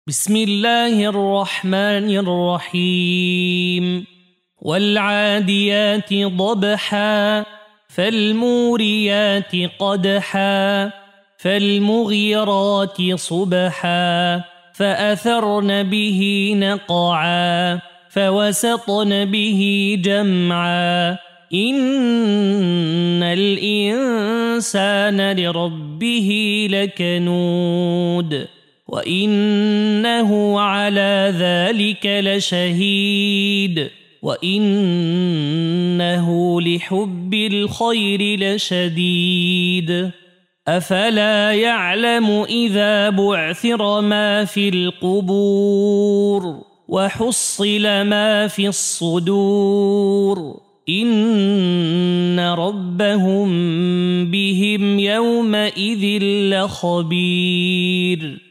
بسم الله الرحمن الرحيم والعاديات ضبحا فالموريات قدحا فالمغيرات صبحا فأثرن به نقعا فوسطن به جمعا إن الإنسان لربه لكنود وإنه على ذلك لشهيد وإنه لحب الخير لشديد أفلا يعلم إذا بعثر ما في القبور وحصل ما في الصدور إن ربهم بهم يومئذ لخبير